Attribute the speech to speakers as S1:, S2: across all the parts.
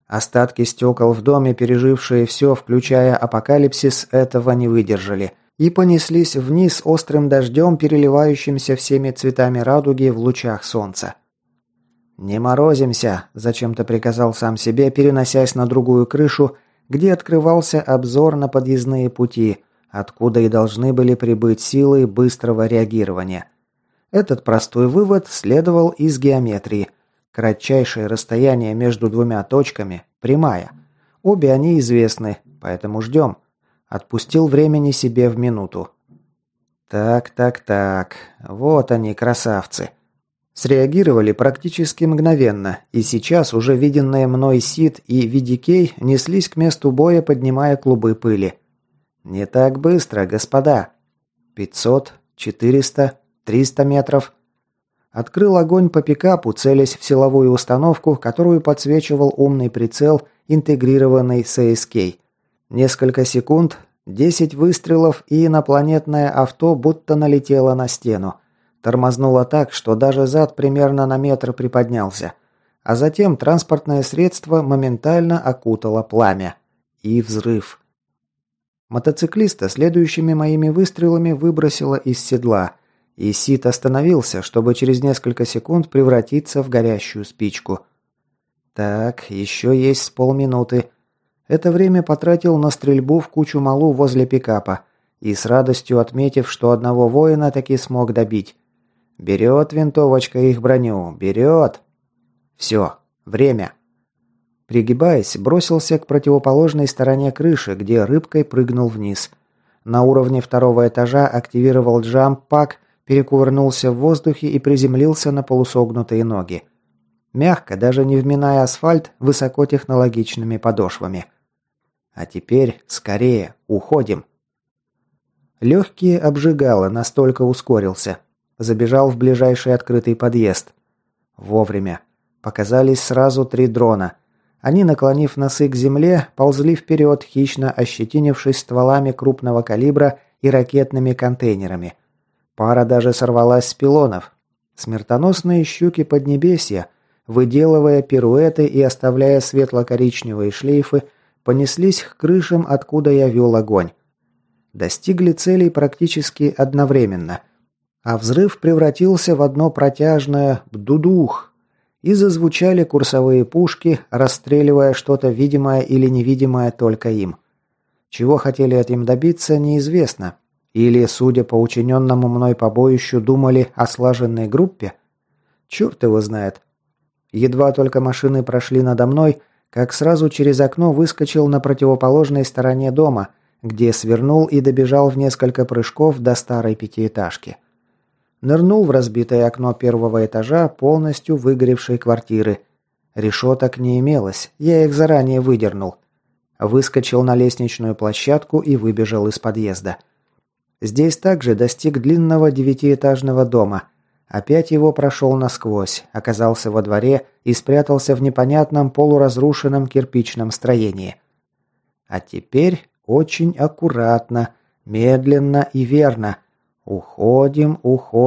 S1: Остатки стекол в доме, пережившие все, включая апокалипсис, этого не выдержали и понеслись вниз острым дождем, переливающимся всеми цветами радуги в лучах солнца. «Не морозимся», – зачем-то приказал сам себе, переносясь на другую крышу, где открывался обзор на подъездные пути, откуда и должны были прибыть силы быстрого реагирования. Этот простой вывод следовал из геометрии. Кратчайшее расстояние между двумя точками – прямая. Обе они известны, поэтому ждем. Отпустил времени себе в минуту. Так. Вот они, красавцы. Среагировали практически мгновенно, и сейчас уже виденные мной Сид и VDK неслись к месту боя, поднимая клубы пыли. Не так быстро, господа. 500, 400, 300 метров. Открыл огонь по пикапу, целясь в силовую установку, которую подсвечивал умный прицел, интегрированный с ASK. Несколько секунд, 10 выстрелов, и инопланетное авто будто налетело на стену. Тормознуло так, что даже зад примерно на метр приподнялся. А затем транспортное средство моментально окутало пламя. И взрыв. Мотоциклиста следующими моими выстрелами выбросило из седла. И Сид остановился, чтобы через несколько секунд превратиться в горящую спичку. Так, еще есть с полминуты. Это время потратил на стрельбу в кучу малу возле пикапа. И с радостью отметив, что одного воина таки смог добить. Берет винтовочка их броню, берет. Все, время. Пригибаясь, бросился к противоположной стороне крыши, где рыбкой прыгнул вниз. На уровне второго этажа активировал джамп-пак, перекувырнулся в воздухе и приземлился на полусогнутые ноги. Мягко, даже не вминая асфальт, высокотехнологичными подошвами. А теперь скорее, уходим. Легкие обжигало, настолько ускорился. Забежал в ближайший открытый подъезд. Вовремя. Показались сразу 3 дрона. Они, наклонив носы к земле, ползли вперед, хищно ощетинившись стволами крупного калибра и ракетными контейнерами. Пара даже сорвалась с пилонов. Смертоносные щуки Поднебесья, выделывая пируэты и оставляя светло-коричневые шлейфы, понеслись к крышам, откуда я вел огонь. Достигли целей практически одновременно. А взрыв превратился в одно протяжное «бдудух». И зазвучали курсовые пушки, расстреливая что-то видимое или невидимое только им. Чего хотели этим добиться, неизвестно. Или, судя по учиненному мной побоищу, думали о слаженной группе? Черт его знает. Едва только машины прошли надо мной, как сразу через окно выскочил на противоположной стороне дома, где свернул и добежал в несколько прыжков до старой пятиэтажки. Нырнул в разбитое окно первого этажа, полностью выгоревшей квартиры. Решеток не имелось, я их заранее выдернул. Выскочил на лестничную площадку и выбежал из подъезда. Здесь также достиг длинного 9-этажного дома. Опять его прошел насквозь, оказался во дворе и спрятался в непонятном полуразрушенном кирпичном строении. А теперь очень аккуратно, медленно и верно. Уходим.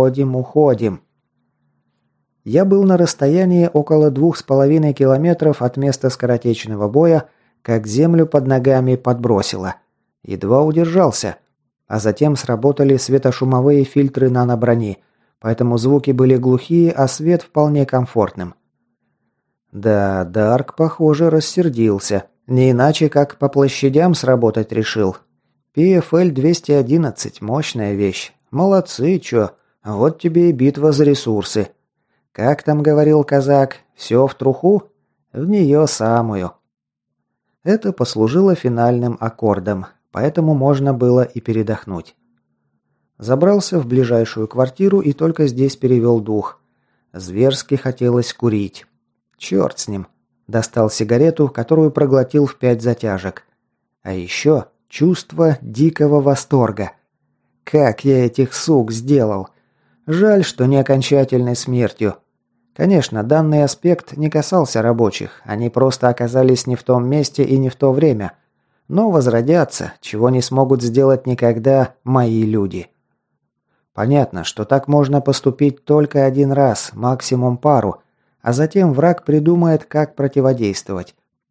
S1: Я был на расстоянии около 2,5 километров от места скоротечного боя, как землю под ногами подбросило. Едва удержался. А затем сработали светошумовые фильтры наноброни, поэтому звуки были глухие, а свет вполне комфортным. Да, Дарк, похоже, рассердился. Не иначе, как по площадям сработать решил. PFL-211 – мощная вещь. Молодцы, чё. Вот тебе и битва за ресурсы. Как там говорил казак, все в труху? В нее самую. Это послужило финальным аккордом, поэтому можно было и передохнуть. Забрался в ближайшую квартиру и только здесь перевел дух. Зверски хотелось курить. Черт с ним. Достал сигарету, которую проглотил в 5 затяжек. А еще чувство дикого восторга. Как я этих сук сделал. Жаль, что не окончательной смертью. Конечно, данный аспект не касался рабочих. Они просто оказались не в том месте и не в то время. Но возродятся, чего не смогут сделать никогда мои люди. Понятно, что так можно поступить только один раз, максимум пару, а затем враг придумает, как противодействовать.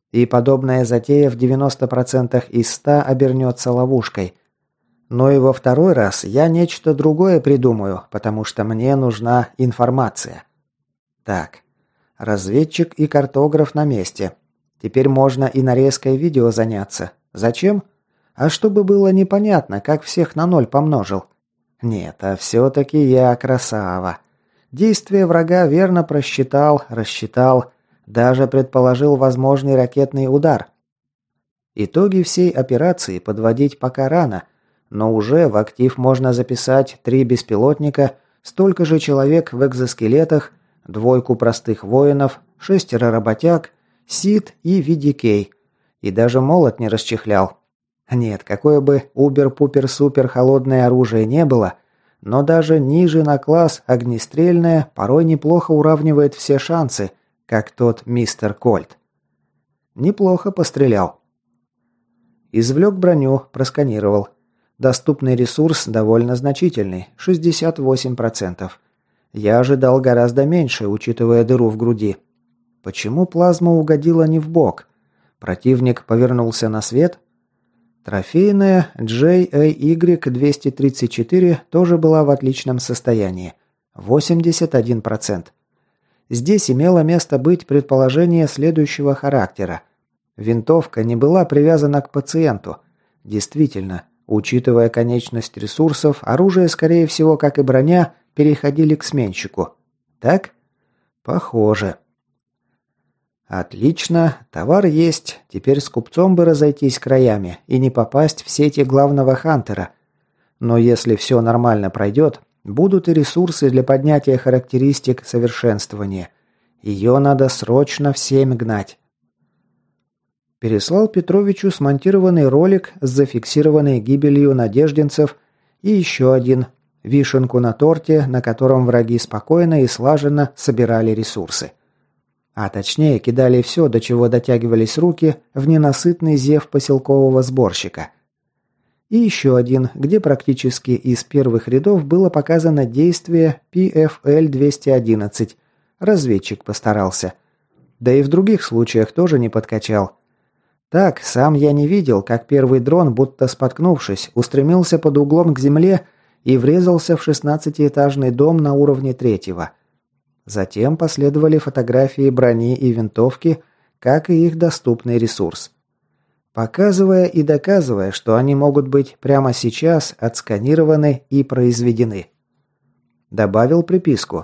S1: И подобная затея в 90% из 100 обернется ловушкой. Но и во второй раз я нечто другое придумаю, потому что мне нужна информация. Так, разведчик и картограф на месте. Теперь можно и нарезкой видео заняться. Зачем? А чтобы было непонятно, как всех на ноль помножил. Нет, а все-таки я красава. Действие врага верно рассчитал, даже предположил возможный ракетный удар. Итоги всей операции подводить пока рано, но уже в актив можно записать 3 беспилотника, столько же человек в экзоскелетах, 2 простых воинов, 6 работяг, СИД и VDK. И даже молот не расчехлял. Нет, какое бы убер-пупер-супер холодное оружие не было, но даже ниже на класс огнестрельное порой неплохо уравнивает все шансы, как тот мистер Кольт. Неплохо пострелял. Извлек броню, просканировал. Доступный ресурс довольно значительный, 68%. Я ожидал гораздо меньше, учитывая дыру в груди. Почему плазма угодила не в бок? Противник повернулся на свет? Трофейная JAY-234 тоже была в отличном состоянии. 81%. Здесь имело место быть предположение следующего характера. Винтовка не была привязана к пациенту. Действительно, учитывая конечность ресурсов, оружие, скорее всего, как и броня, переходили к сменщику. Так? Похоже. Отлично, товар есть, теперь с купцом бы разойтись краями и не попасть в сети главного хантера. Но если все нормально пройдет, будут и ресурсы для поднятия характеристик совершенствования. Ее надо срочно всем гнать. Переслал Петровичу смонтированный ролик с зафиксированной гибелью надежденцев и еще один, вишенку на торте, на котором враги спокойно и слаженно собирали ресурсы. А точнее, кидали все, до чего дотягивались руки, в ненасытный зев поселкового сборщика. И еще один, где практически из первых рядов было показано действие PFL-211. Разведчик постарался. Да и в других случаях тоже не подкачал. Так, сам я не видел, как первый дрон, будто споткнувшись, устремился под углом к земле и врезался в 16-этажный дом на уровне 3-го. Затем последовали фотографии брони и винтовки, как и их доступный ресурс. Показывая и доказывая, что они могут быть прямо сейчас отсканированы и произведены. Добавил приписку.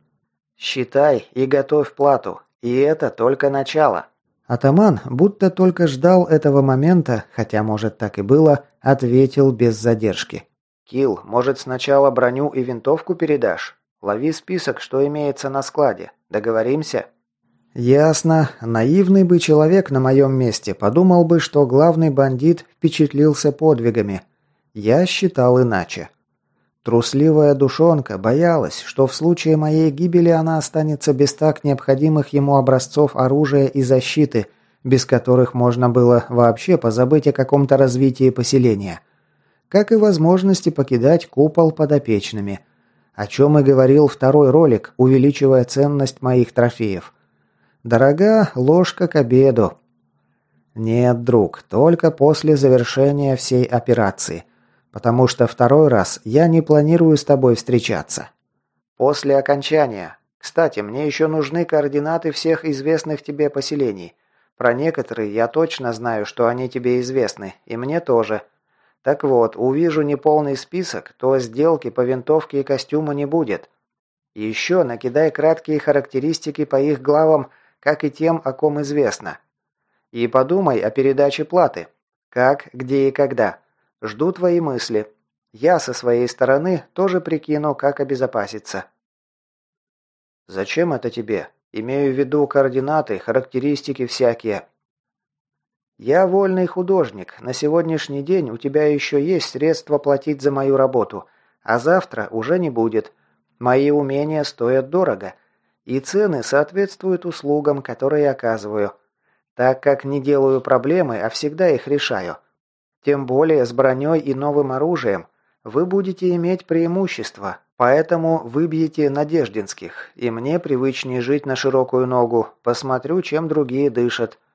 S1: «Считай и готовь плату, и это только начало». Атаман, будто только ждал этого момента, хотя, может, так и было, ответил без задержки. «Килл, может, сначала броню и винтовку передашь? Лови список, что имеется на складе. Договоримся?» «Ясно. Наивный бы человек на моем месте подумал бы, что главный бандит впечатлился подвигами. Я считал иначе. Трусливая душонка боялась, что в случае моей гибели она останется без так необходимых ему образцов оружия и защиты, без которых можно было вообще позабыть о каком-то развитии поселения. Как и возможности покидать купол подопечными. О чем и говорил второй ролик, увеличивая ценность моих трофеев. Дорога ложка к обеду. Нет, друг, только после завершения всей операции. Потому что второй раз я не планирую с тобой встречаться. После окончания. Кстати, мне еще нужны координаты всех известных тебе поселений. Про некоторые я точно знаю, что они тебе известны, и мне тоже. Так вот, увижу неполный список, то сделки по винтовке и костюму не будет. Еще накидай краткие характеристики по их главам, как и тем, о ком известно. И подумай о передаче платы. Как, где и когда. Жду твои мысли. Я со своей стороны тоже прикину, как обезопаситься. Зачем это тебе? Имею в виду координаты, характеристики всякие. Я вольный художник. На сегодняшний день у тебя еще есть средства платить за мою работу, а завтра уже не будет. Мои умения стоят дорого, и цены соответствуют услугам, которые оказываю, так как не делаю проблемы, а всегда их решаю. Тем более с броней и новым оружием вы будете иметь преимущество, поэтому выбьете надеждинских, и мне привычнее жить на широкую ногу, посмотрю, чем другие дышат.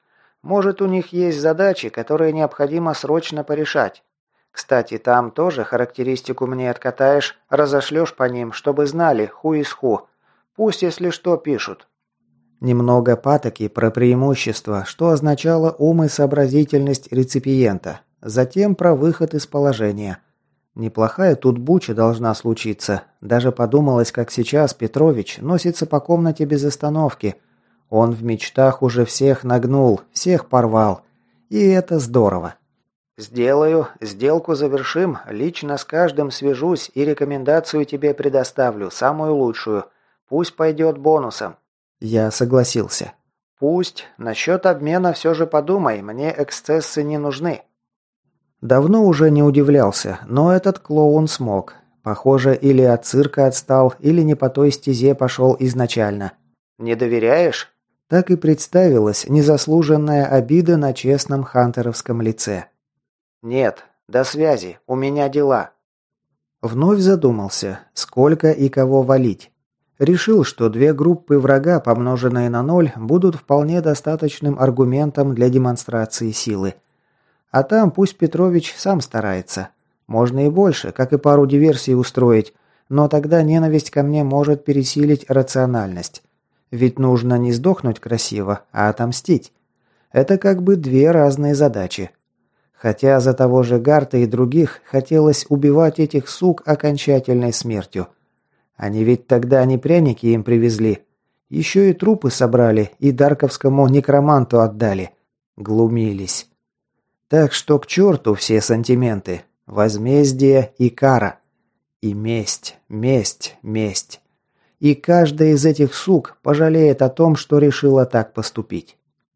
S1: Может, у них есть задачи, которые необходимо срочно порешать. Кстати, там тоже характеристику мне откатаешь, разошлешь по ним, чтобы знали, who is who. Пусть, если что, пишут». Немного патоки про преимущество, что означало ум и сообразительность реципиента. Затем про выход из положения. Неплохая тут буча должна случиться. Даже подумалось, как сейчас Петрович носится по комнате без остановки. Он в мечтах уже всех нагнул, всех порвал. И это здорово. «Сделаю, сделку завершим, лично с каждым свяжусь и рекомендацию тебе предоставлю, самую лучшую. Пусть пойдет бонусом». Я согласился. «Пусть. Насчет обмена все же подумай, мне эксцессы не нужны». Давно уже не удивлялся, но этот клоун смог. Похоже, или от цирка отстал, или не по той стезе пошел изначально. «Не доверяешь?» Так и представилась незаслуженная обида на честном хантеровском лице. «Нет. До связи. У меня дела». Вновь задумался, сколько и кого валить. Решил, что 2 группы врага, помноженные на 0, будут вполне достаточным аргументом для демонстрации силы. А там пусть Петрович сам старается. Можно и больше, как и пару диверсий устроить, но тогда ненависть ко мне может пересилить рациональность. Ведь нужно не сдохнуть красиво, а отомстить. Это как бы 2 разные задачи. Хотя за того же Гарта и других хотелось убивать этих сук окончательной смертью. Они ведь тогда не пряники им привезли. Еще и трупы собрали и дарковскому некроманту отдали. Глумились. Так что к черту все сантименты. Возмездие и кара. И месть, месть, месть. И каждая из этих сук пожалеет о том, что решила так поступить.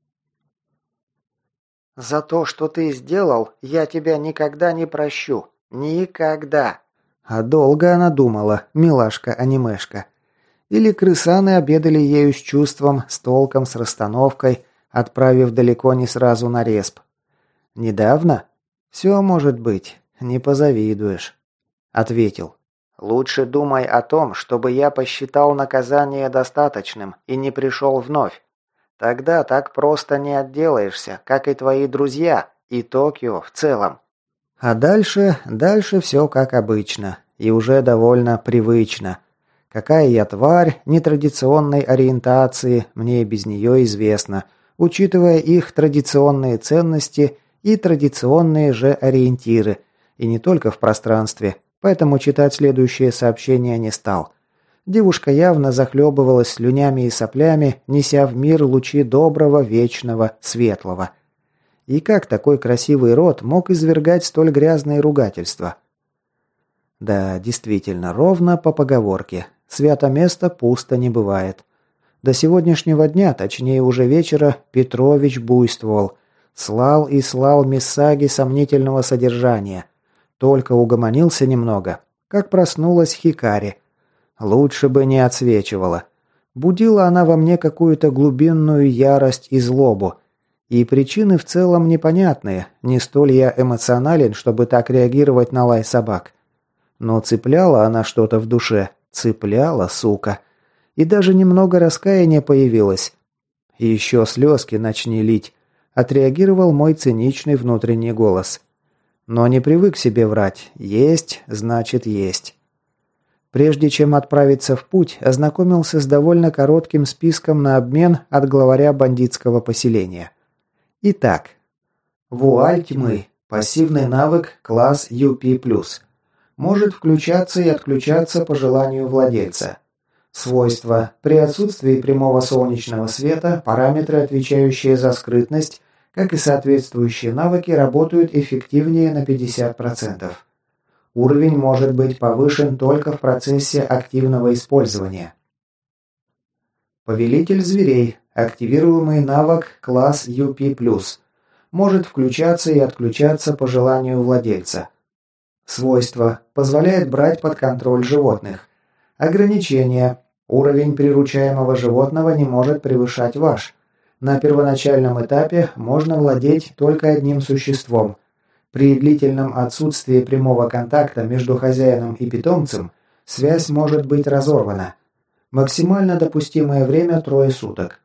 S1: «За то, что ты сделал, я тебя никогда не прощу. Никогда!» А долго она думала, милашка-анимешка. Или крысаны обедали ею с чувством, с толком, с расстановкой, отправив далеко не сразу на респ. «Недавно? Все может быть, не позавидуешь», — ответил. «Лучше думай о том, чтобы я посчитал наказание достаточным и не пришел вновь. Тогда так просто не отделаешься, как и твои друзья, и Токио в целом». А дальше все как обычно, и уже довольно привычно. Какая я тварь нетрадиционной ориентации, мне без нее известно, учитывая их традиционные ценности и традиционные же ориентиры, и не только в пространстве, поэтому читать следующее сообщение не стал. Девушка явно захлебывалась слюнями и соплями, неся в мир лучи доброго, вечного, светлого. И как такой красивый род мог извергать столь грязные ругательства? Да, действительно, ровно по поговорке. Свято место пусто не бывает. До сегодняшнего дня, точнее уже вечера, Петрович буйствовал. Слал и слал миссаги сомнительного содержания. Только угомонился немного, как проснулась Хикари. Лучше бы не отсвечивала. Будила она во мне какую-то глубинную ярость и злобу. И причины в целом непонятные, не столь я эмоционален, чтобы так реагировать на лай собак. Но цепляла она что-то в душе, цепляла, сука. И даже немного раскаяния появилось. И еще слезки начни лить, отреагировал мой циничный внутренний голос. Но не привык себе врать, есть, значит есть. Прежде чем отправиться в путь, ознакомился с довольно коротким списком на обмен от главаря бандитского поселения. Итак, вуаль тьмы. Пассивный навык, класс UP+. Может включаться и отключаться по желанию владельца. Свойства. При отсутствии прямого солнечного света, параметры, отвечающие за скрытность, как и соответствующие навыки, работают эффективнее на 50%. Уровень может быть повышен только в процессе активного использования. Повелитель зверей. Активируемый навык класс UP+. Может включаться и отключаться по желанию владельца. Свойства. Позволяет брать под контроль животных. Ограничения. Уровень приручаемого животного не может превышать ваш. На первоначальном этапе можно владеть только одним существом. При длительном отсутствии прямого контакта между хозяином и питомцем связь может быть разорвана. Максимально допустимое время 3 суток.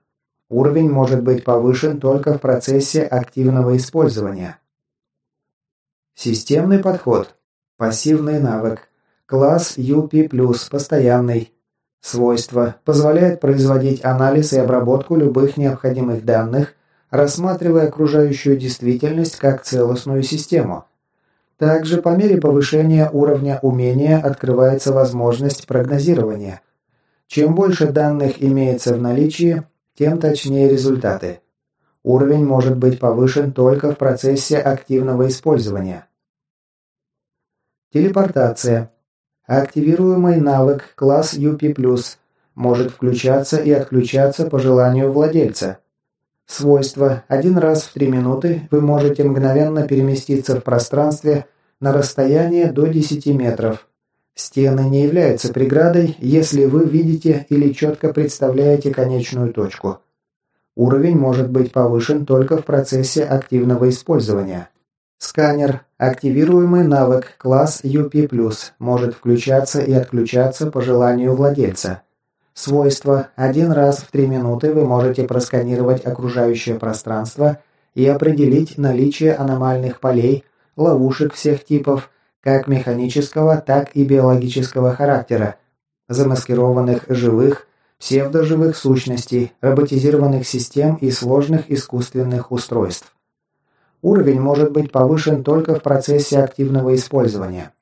S1: Уровень может быть повышен только в процессе активного использования. Системный подход. Пассивный навык. Класс UP+, постоянный. Свойства. Позволяет производить анализ и обработку любых необходимых данных, рассматривая окружающую действительность как целостную систему. Также по мере повышения уровня умения открывается возможность прогнозирования. Чем больше данных имеется в наличии, тем точнее результаты. Уровень может быть повышен только в процессе активного использования. Телепортация. Активируемый навык класс UP+, может включаться и отключаться по желанию владельца. Свойство. Один раз в 3 минуты вы можете мгновенно переместиться в пространстве на расстояние до 10 метров. Стены не являются преградой, если вы видите или четко представляете конечную точку. Уровень может быть повышен только в процессе активного использования. Сканер. Активируемый навык класс UP+, может включаться и отключаться по желанию владельца. Свойство. Один раз в 3 минуты вы можете просканировать окружающее пространство и определить наличие аномальных полей, ловушек всех типов, как механического, так и биологического характера, замаскированных живых, псевдоживых сущностей, роботизированных систем и сложных искусственных устройств. Уровень может быть повышен только в процессе активного использования.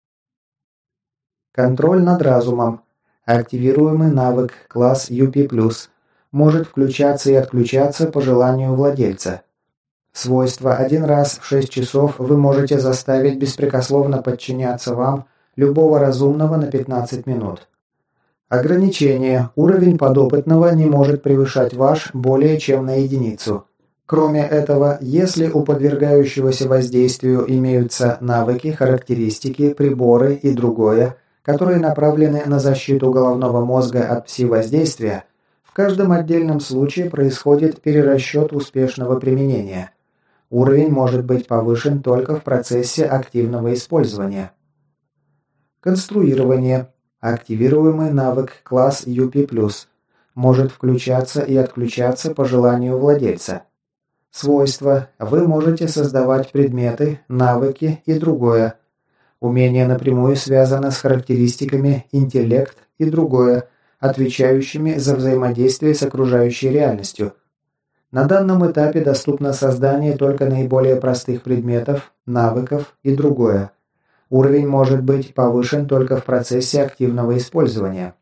S1: Контроль над разумом. Активируемый навык класс UP+, может включаться и отключаться по желанию владельца. Свойство. Один раз в 6 часов вы можете заставить беспрекословно подчиняться вам любого разумного на 15 минут. Ограничение. Уровень подопытного не может превышать ваш более чем на единицу. Кроме этого, если у подвергающегося воздействию имеются навыки, характеристики, приборы и другое, которые направлены на защиту головного мозга от пси-воздействия, в каждом отдельном случае происходит перерасчет успешного применения. Уровень может быть повышен только в процессе активного использования. Конструирование. Активируемый навык класс UP+, может включаться и отключаться по желанию владельца. Свойства. Вы можете создавать предметы, навыки и другое. Умение напрямую связано с характеристиками интеллект и другое, отвечающими за взаимодействие с окружающей реальностью. На данном этапе доступно создание только наиболее простых предметов, навыков и другое. Уровень может быть повышен только в процессе активного использования.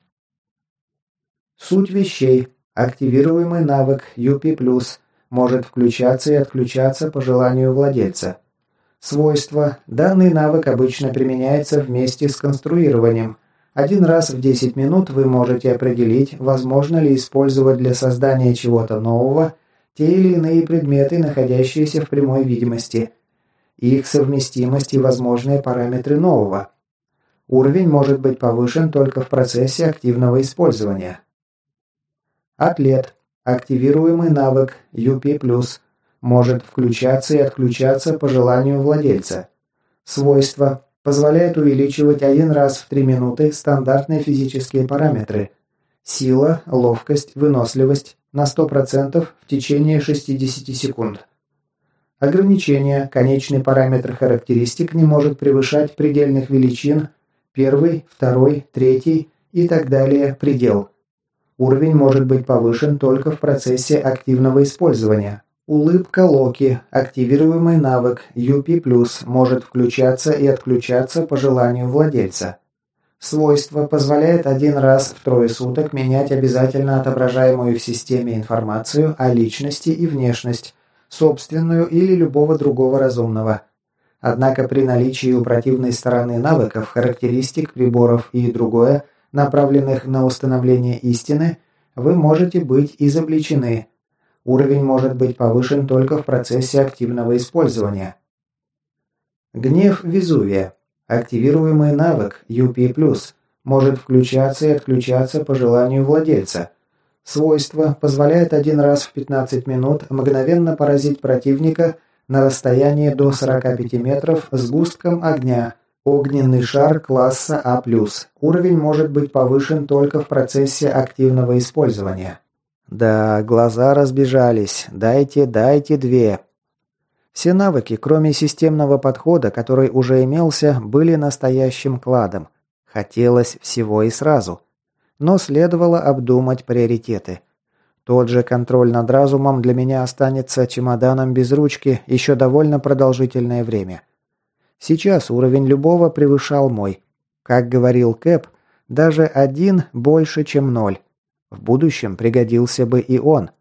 S1: Суть вещей. Активируемый навык UP+, может включаться и отключаться по желанию владельца. Свойство. Данный навык обычно применяется вместе с конструированием. Один раз в 10 минут вы можете определить, возможно ли использовать для создания чего-то нового те или иные предметы, находящиеся в прямой видимости, их совместимость и возможные параметры нового. Уровень может быть повышен только в процессе активного использования. Атлет. Активируемый навык UP+, может включаться и отключаться по желанию владельца. Свойство. Позволяет увеличивать один раз в 3 минуты стандартные физические параметры. Сила, ловкость, выносливость на 100% в течение 60 секунд. Ограничение. Конечный параметр характеристик не может превышать предельных величин 1, 2, 3 и так далее предел. Уровень может быть повышен только в процессе активного использования. Улыбка Локи. Активируемый навык UP+, может включаться и отключаться по желанию владельца. Свойство. Позволяет один раз в 3 суток менять обязательно отображаемую в системе информацию о личности и внешность, собственную или любого другого разумного. Однако при наличии у противной стороны навыков, характеристик, приборов и другое, направленных на установление истины, вы можете быть изобличены. Уровень может быть повышен только в процессе активного использования. Гнев Везувия. Активируемый навык UP+, может включаться и отключаться по желанию владельца. Свойство. Позволяет один раз в 15 минут мгновенно поразить противника на расстоянии до 45 метров сгустком огня. Огненный шар класса А+. Уровень может быть повышен только в процессе активного использования. Да, глаза разбежались. Дайте 2. Все навыки, кроме системного подхода, который уже имелся, были настоящим кладом. Хотелось всего и сразу. Но следовало обдумать приоритеты. Тот же контроль над разумом для меня останется чемоданом без ручки еще довольно продолжительное время. Сейчас уровень любого превышал мой. Как говорил Кэп, даже 1 больше, чем 0. В будущем пригодился бы и он.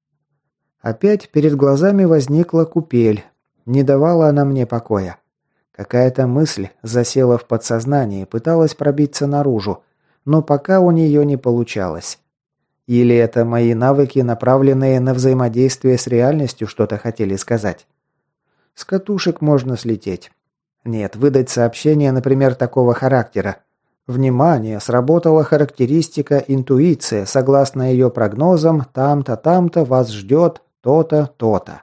S1: Опять перед глазами возникла купель. Не давала она мне покоя. Какая-то мысль засела в подсознании, пыталась пробиться наружу, но пока у нее не получалось. Или это мои навыки, направленные на взаимодействие с реальностью, что-то хотели сказать. С катушек можно слететь. Нет, выдать сообщение, например, такого характера. Внимание, сработала характеристика интуиция, согласно ее прогнозам, там-то вас ждет то-то, то-то.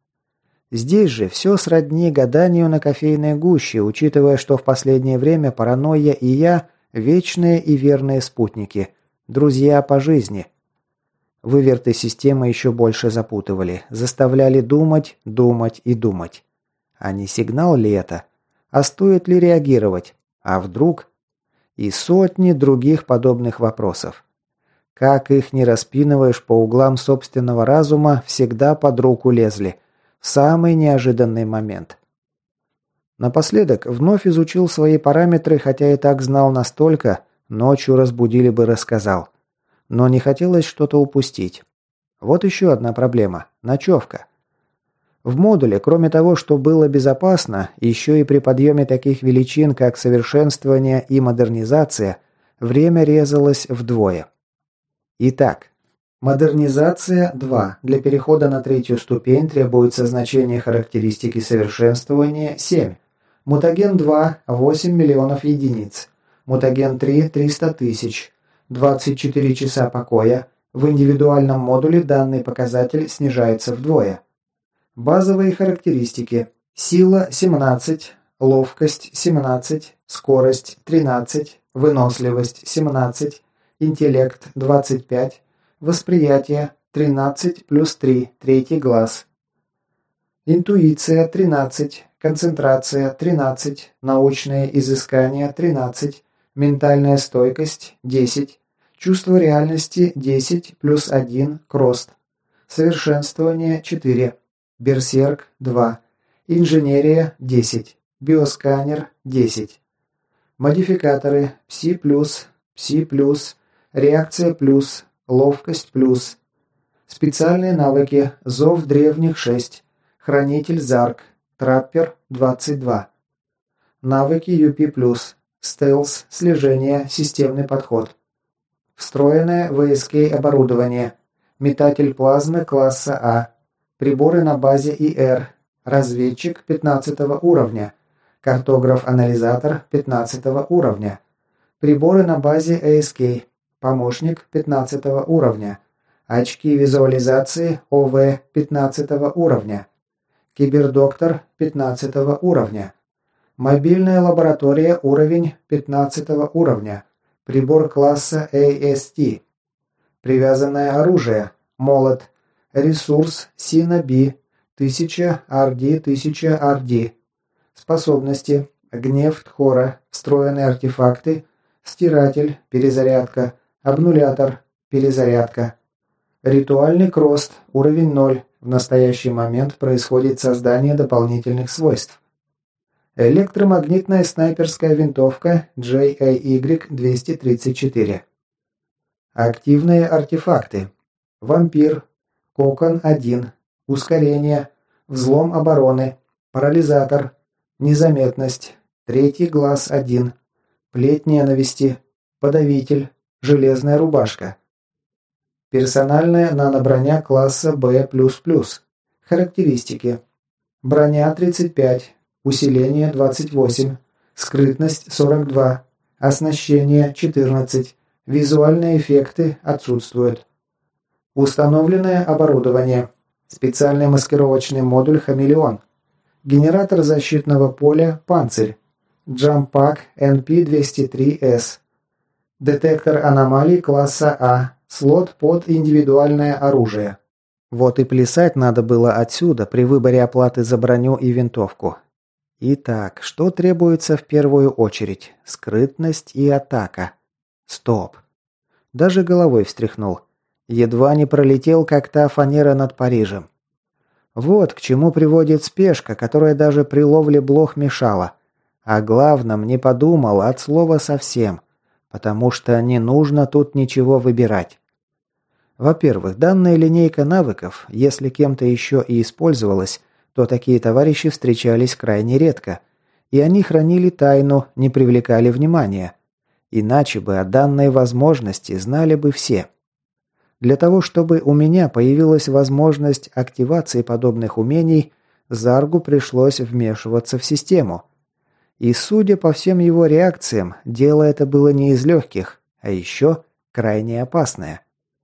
S1: Здесь же все сродни гаданию на кофейной гуще, учитывая, что в последнее время паранойя и я – вечные и верные спутники, друзья по жизни. Выверты системы еще больше запутывали, заставляли думать, думать и думать. А не сигнал ли это? А стоит ли реагировать? А вдруг? И сотни других подобных вопросов. Как их не распинываешь по углам собственного разума, всегда под руку лезли. В самый неожиданный момент. Напоследок вновь изучил свои параметры, хотя и так знал настолько, ночью разбудили бы, рассказал. Но не хотелось что-то упустить. Вот еще одна проблема – ночевка. В модуле, кроме того, что было безопасно, еще и при подъеме таких величин, как совершенствование и модернизация, время резалось вдвое. Итак, модернизация 2. Для перехода на 3-ю ступень требуется значение характеристики совершенствования 7. Мутаген 2 – 8 миллионов единиц. Мутаген 3 – 300 тысяч. 24 часа покоя. В индивидуальном модуле данный показатель снижается вдвое. Базовые характеристики. Сила – 17. Ловкость – 17. Скорость – 13. Выносливость – 17. Интеллект – 25. Восприятие – 13 плюс 3, третий глаз. Интуиция – 13. Концентрация – 13. Научные изыскания – 13. Ментальная стойкость – 10. Чувство реальности – 10 плюс 1, крост. Совершенствование – 4. Берсерк – 2. Инженерия – 10. Биосканер – 10. Модификаторы – Пси+, Пси+, Реакция+, Ловкость+. Специальные навыки – Зов древних 6. Хранитель Зарк. Траппер – 22. Навыки UP+. Стелс, слежение, системный подход. Встроенное ВСК оборудование. Метатель плазмы класса А. Приборы на базе ИР. Разведчик 15 уровня. Картограф-анализатор 15 уровня. Приборы на базе АСК. Помощник 15 уровня. Очки визуализации ОВ 15 уровня. Кибердоктор 15 уровня. Мобильная лаборатория уровень 15 уровня. Прибор класса AST. Привязанное оружие. Молот. Ресурс Сина-Би. 1000 RD 1000 RD. Способности. Гнев Тхора. Встроенные артефакты. Стиратель. Перезарядка. Обнулятор. Перезарядка. Ритуальный крост. Уровень 0. В настоящий момент происходит создание дополнительных свойств. Электромагнитная снайперская винтовка JAY-234. Активные артефакты. Вампир. Кокон-1. Ускорение. Взлом обороны. Парализатор. Незаметность. Третий глаз 1. Плеть ненависти. Подавитель. Железная рубашка. Персональная наноброня класса B++. Характеристики. Броня 35. Усиление 28. Скрытность 42. Оснащение 14. Визуальные эффекты отсутствуют. Установленное оборудование. Специальный маскировочный модуль «Хамелеон». Генератор защитного поля «Панцирь». Джампак NP-203S. Детектор аномалий класса А. Слот под индивидуальное оружие. Вот и плясать надо было отсюда при выборе оплаты за броню и винтовку. Итак, что требуется в первую очередь? Скрытность и атака. Стоп. Даже головой встряхнул. Едва не пролетел, как та фанера над Парижем. Вот к чему приводит спешка, которая даже при ловле блох мешала. О главном не подумал от слова совсем, потому что не нужно тут ничего выбирать. Во-первых, данная линейка навыков, если кем-то еще и использовалась, то такие товарищи встречались крайне редко, и они хранили тайну, не привлекали внимания. Иначе бы о данной возможности знали бы все. Для того, чтобы у меня появилась возможность активации подобных умений, Заргу пришлось вмешиваться в систему. И судя по всем его реакциям, дело это было не из легких, а еще крайне опасное.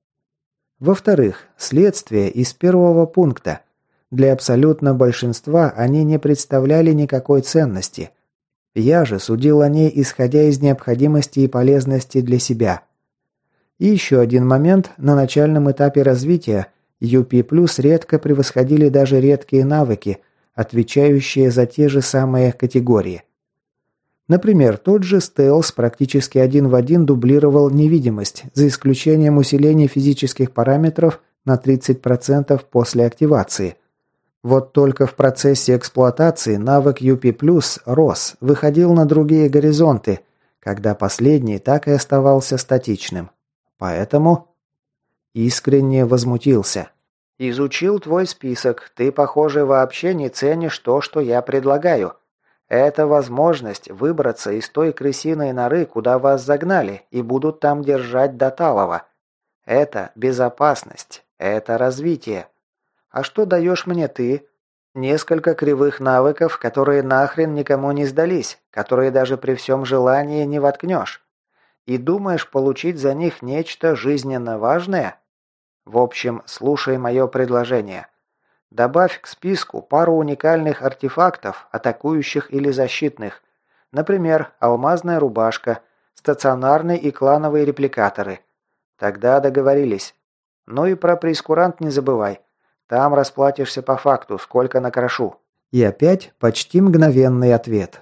S1: Во-вторых, следствие из первого пункта. Для абсолютно большинства они не представляли никакой ценности. Я же судил о ней, исходя из необходимости и полезности для себя. И еще один момент. На начальном этапе развития UP+ редко превосходили даже редкие навыки, отвечающие за те же самые категории. Например, тот же стелс практически один в один дублировал невидимость, за исключением усиления физических параметров на 30% после активации. Вот только в процессе эксплуатации навык UP+ рос, выходил на другие горизонты, когда последний так и оставался статичным. Поэтому искренне возмутился. «Изучил твой список. Ты, похоже, вообще не ценишь то, что я предлагаю. Это возможность выбраться из той крысиной норы, куда вас загнали, и будут там держать до талого. Это безопасность, это развитие. А что даешь мне ты? Несколько кривых навыков, которые нахрен никому не сдались, которые даже при всем желании не воткнешь. И думаешь получить за них нечто жизненно важное? В общем, слушай мое предложение. Добавь к списку пару уникальных артефактов, атакующих или защитных. Например, алмазная рубашка, стационарные и клановые репликаторы. Тогда договорились. Ну и про прейскурант не забывай. Там расплатишься по факту, сколько накрошу». И опять почти мгновенный ответ.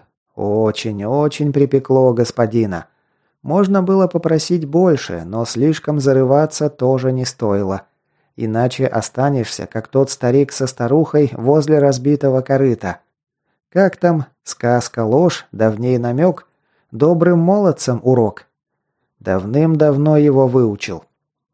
S1: Очень припекло господина. Можно было попросить больше, но слишком зарываться тоже не стоило. Иначе останешься, как тот старик со старухой возле разбитого корыта. Как там? Сказка ложь, давней намек, добрым молодцам урок. Давным-давно его выучил.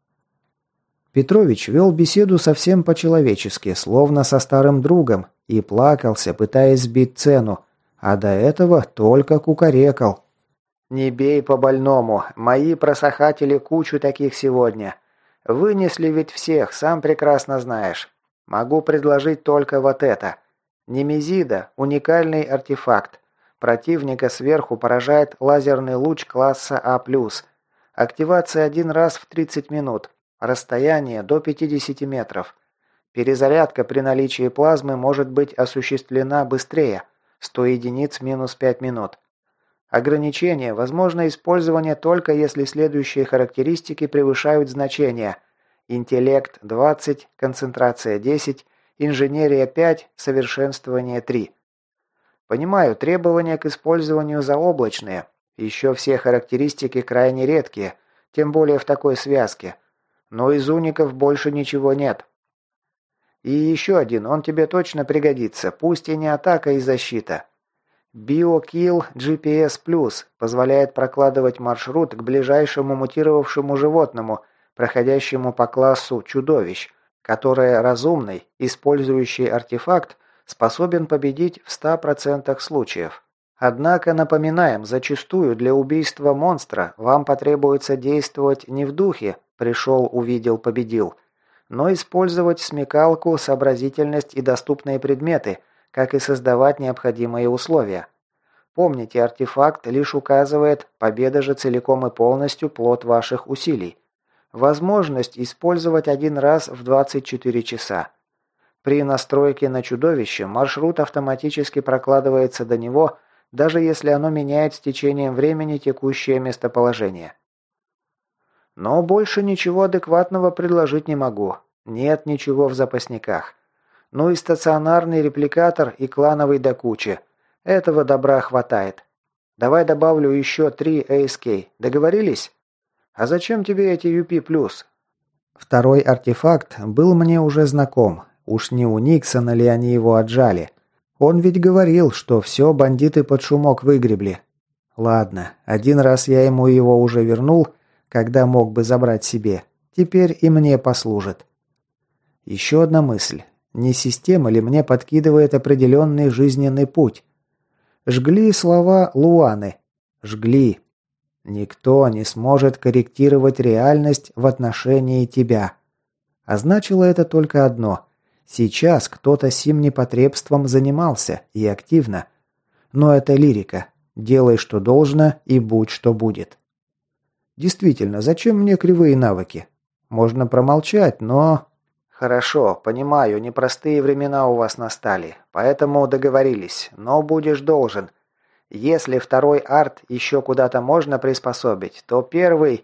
S1: Петрович вел беседу совсем по-человечески, словно со старым другом, и плакался, пытаясь сбить цену, а до этого только кукарекал. «Не бей по больному, мои просохатели кучу таких сегодня. Вынесли ведь всех, сам прекрасно знаешь. Могу предложить только вот это. Немезида – уникальный артефакт. Противника сверху поражает лазерный луч класса А+. Активация один раз в 30 минут. Расстояние до 50 метров. Перезарядка при наличии плазмы может быть осуществлена быстрее. 100 единиц минус 5 минут. Ограничение. Возможно использование только если следующие характеристики превышают значения. Интеллект 20, концентрация 10, инженерия 5, совершенствование 3. Понимаю, требования к использованию заоблачные. Еще все характеристики крайне редкие, тем более в такой связке. Но из уников больше ничего нет. И еще один, он тебе точно пригодится, пусть и не атака и защита. BioKill GPS Plus позволяет прокладывать маршрут к ближайшему мутировавшему животному, проходящему по классу чудовищ, которое разумный, использующий артефакт, способен победить в 100% случаев. Однако, напоминаем, зачастую для убийства монстра вам потребуется действовать не в духе «пришел, увидел, победил», но использовать смекалку, сообразительность и доступные предметы, как и создавать необходимые условия. Помните, артефакт лишь указывает, победа же целиком и полностью плод ваших усилий. Возможность использовать один раз в 24 часа. При настройке на чудовище маршрут автоматически прокладывается до него, даже если оно меняет с течением времени текущее местоположение. Но больше ничего адекватного предложить не могу. Нет ничего в запасниках. Ну и стационарный репликатор и клановый до кучи. Этого добра хватает. Давай добавлю еще 3 ASK. Договорились? А зачем тебе эти UP+. Второй артефакт был мне уже знаком. Уж не у Никсона ли они его отжали? Он ведь говорил, что все бандиты под шумок выгребли. Ладно, один раз я ему его уже вернул, когда мог бы забрать себе. Теперь и мне послужит. Еще одна мысль. Не система ли мне подкидывает определенный жизненный путь? Жгли слова Луаны. Жгли. Никто не сможет корректировать реальность в отношении тебя. А значило это только одно. Сейчас кто-то сим непотребством занимался, и активно. Но это лирика. Делай, что должно, и будь, что будет. Действительно, зачем мне кривые навыки? Можно промолчать, но... Хорошо, понимаю, непростые времена у вас настали, поэтому договорились, но будешь должен. Если второй арт еще куда-то можно приспособить, то первый...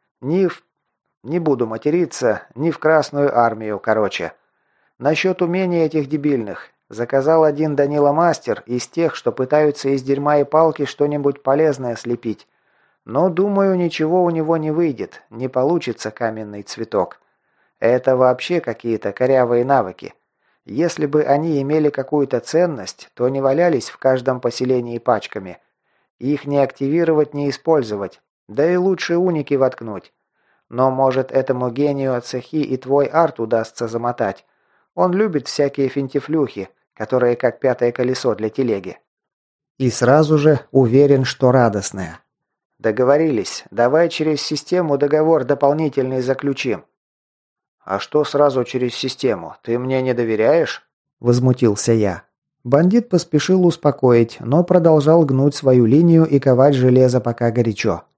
S1: Не буду материться, ни в Красную армию, короче. Насчет умений этих дебильных. Заказал один Данила Мастер из тех, что пытаются из дерьма и палки что-нибудь полезное слепить. Но, думаю, ничего у него не выйдет, не получится каменный цветок. Это вообще какие-то корявые навыки. Если бы они имели какую-то ценность, то не валялись в каждом поселении пачками. Их не активировать, не использовать. Да и лучше уники воткнуть. Но, может, этому гению от цехи и твой арт удастся замотать. Он любит всякие финтифлюхи, которые как пятое колесо для телеги. И сразу же уверен, что радостное. Договорились. Давай через систему договор дополнительный заключим. «А что сразу через систему? Ты мне не доверяешь?» – возмутился я. Бандит поспешил успокоить, но продолжал гнуть свою линию и ковать железо пока горячо.